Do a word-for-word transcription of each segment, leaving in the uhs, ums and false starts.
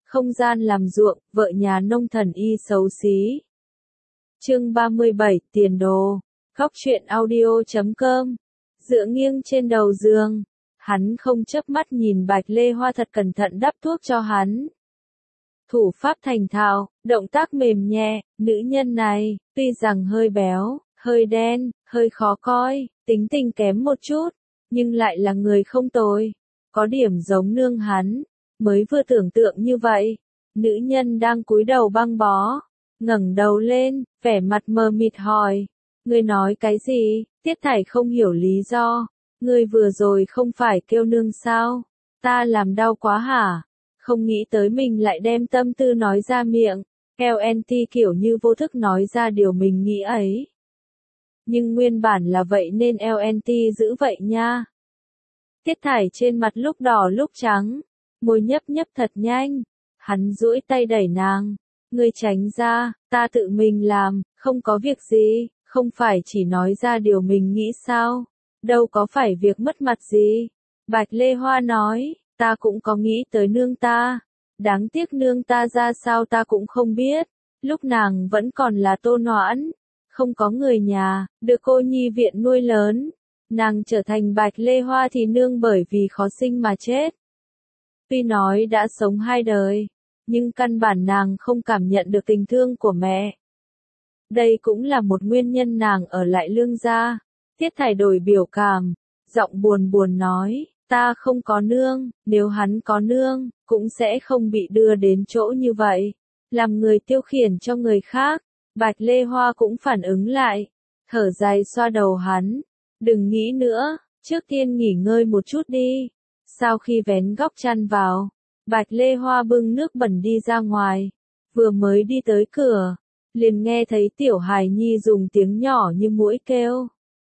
không gian làm ruộng, vợ nhà nông thần y xấu xí. Chương ba mươi bảy, tiền đồ. Góc truyện audio chấm com. Dựa nghiêng trên đầu giường, hắn không chớp mắt nhìn Bạch Lê Hoa thật cẩn thận đắp thuốc cho hắn. Thủ pháp thành thạo, động tác mềm nhẹ, nữ nhân này, tuy rằng hơi béo, hơi đen, hơi khó coi, tính tình kém một chút, nhưng lại là người không tồi, có điểm giống nương hắn, mới vừa tưởng tượng như vậy. Nữ nhân đang cúi đầu băng bó, ngẩng đầu lên, vẻ mặt mờ mịt hỏi, ngươi nói cái gì? Tiết Thải không hiểu lý do, ngươi vừa rồi không phải kêu nương sao? Ta làm đau quá hả? Không nghĩ tới mình lại đem tâm tư nói ra miệng, eo en tê kiểu như vô thức nói ra điều mình nghĩ ấy. Nhưng nguyên bản là vậy nên eo en tê giữ vậy nha. Tiết Thải trên mặt lúc đỏ lúc trắng, môi nhấp nhấp thật nhanh, hắn duỗi tay đẩy nàng, ngươi tránh ra, ta tự mình làm, không có việc gì, không phải chỉ nói ra điều mình nghĩ sao, đâu có phải việc mất mặt gì. Bạch Lê Hoa nói, ta cũng có nghĩ tới nương ta, đáng tiếc nương ta ra sao ta cũng không biết, lúc nàng vẫn còn là Tô Noãn, không có người nhà, được cô nhi viện nuôi lớn, nàng trở thành Bạch Lê Hoa thì nương bởi vì khó sinh mà chết. Tuy nói đã sống hai đời, nhưng căn bản nàng không cảm nhận được tình thương của mẹ. Đây cũng là một nguyên nhân nàng ở lại Lương gia. Tiết Thải đổi biểu cảm, giọng buồn buồn nói, ta không có nương, nếu hắn có nương, cũng sẽ không bị đưa đến chỗ như vậy, làm người tiêu khiển cho người khác. Bạch Lê Hoa cũng phản ứng lại, thở dài xoa đầu hắn, đừng nghĩ nữa, trước tiên nghỉ ngơi một chút đi. Sau khi vén góc chăn vào, Bạch Lê Hoa bưng nước bẩn đi ra ngoài, vừa mới đi tới cửa, liền nghe thấy Tiểu Hài Nhi dùng tiếng nhỏ như muỗi kêu.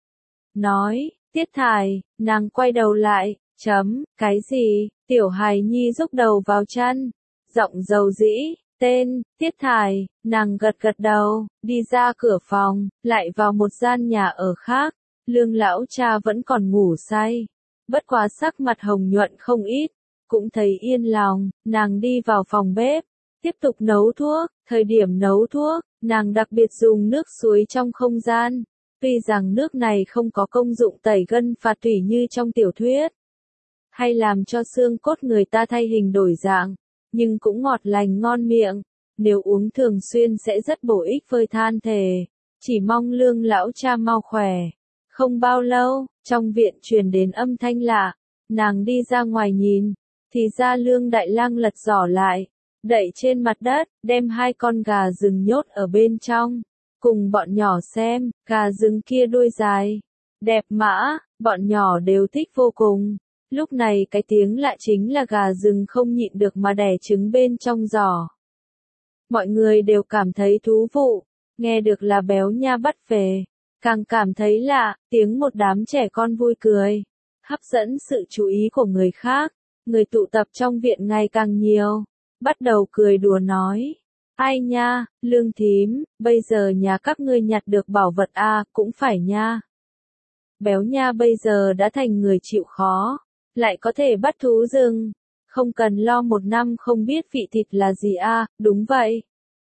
Nói, Tiết Thải, nàng quay đầu lại, chấm, cái gì? Tiểu Hài Nhi rúc đầu vào chăn, giọng dầu dĩ, tên, Tiết Thải, nàng gật gật đầu, đi ra cửa phòng, lại vào một gian nhà ở khác, Lương lão cha vẫn còn ngủ say, bất quá sắc mặt hồng nhuận không ít, cũng thấy yên lòng, nàng đi vào phòng bếp, tiếp tục nấu thuốc, thời điểm nấu thuốc, nàng đặc biệt dùng nước suối trong không gian, tuy rằng nước này không có công dụng tẩy gân phạt tủy như trong tiểu thuyết, hay làm cho xương cốt người ta thay hình đổi dạng, nhưng cũng ngọt lành ngon miệng, nếu uống thường xuyên sẽ rất bổ ích với thân thể, chỉ mong Lương lão cha mau khỏe. Không bao lâu, trong viện truyền đến âm thanh lạ, nàng đi ra ngoài nhìn, thì ra Lương Đại Lang lật giỏ lại, đậy trên mặt đất, đem hai con gà rừng nhốt ở bên trong, cùng bọn nhỏ xem, gà rừng kia đuôi dài, đẹp mã, bọn nhỏ đều thích vô cùng. Lúc này cái tiếng lạ chính là gà rừng không nhịn được mà đẻ trứng bên trong giỏ. Mọi người đều cảm thấy thú vụ, nghe được là Béo Nha bắt về, càng cảm thấy lạ, tiếng một đám trẻ con vui cười, hấp dẫn sự chú ý của người khác, người tụ tập trong viện ngày càng nhiều, bắt đầu cười đùa nói, ai nha, Lương thím, bây giờ nhà các ngươi nhặt được bảo vật a, cũng phải nha. Béo Nha bây giờ đã thành người chịu khó, lại có thể bắt thú rừng, không cần lo một năm không biết vị thịt là gì a, đúng vậy.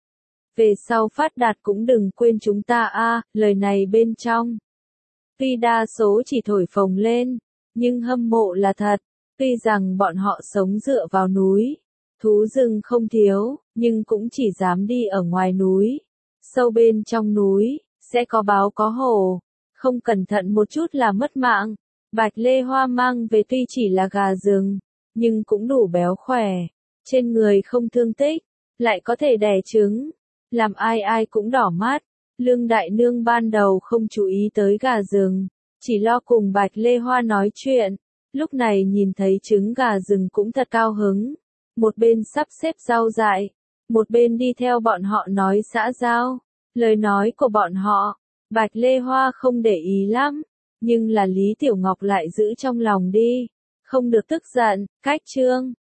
Về sau phát đạt cũng đừng quên chúng ta a, lời này bên trong. Tuy đa số chỉ thổi phồng lên, nhưng hâm mộ là thật, tuy rằng bọn họ sống dựa vào núi, thú rừng không thiếu, nhưng cũng chỉ dám đi ở ngoài núi. Sâu bên trong núi, sẽ có báo có hổ, không cẩn thận một chút là mất mạng. Bạch Lê Hoa mang về tuy chỉ là gà rừng, nhưng cũng đủ béo khỏe, trên người không thương tích, lại có thể đẻ trứng, làm ai ai cũng đỏ mắt. Lương Đại Nương ban đầu không chú ý tới gà rừng, chỉ lo cùng Bạch Lê Hoa nói chuyện, lúc này nhìn thấy trứng gà rừng cũng thật cao hứng, một bên sắp xếp rau dại, một bên đi theo bọn họ nói xã giao, lời nói của bọn họ, Bạch Lê Hoa không để ý lắm, nhưng là Lý Tiểu Ngọc lại giữ trong lòng đi, không được tức giận, cách chương,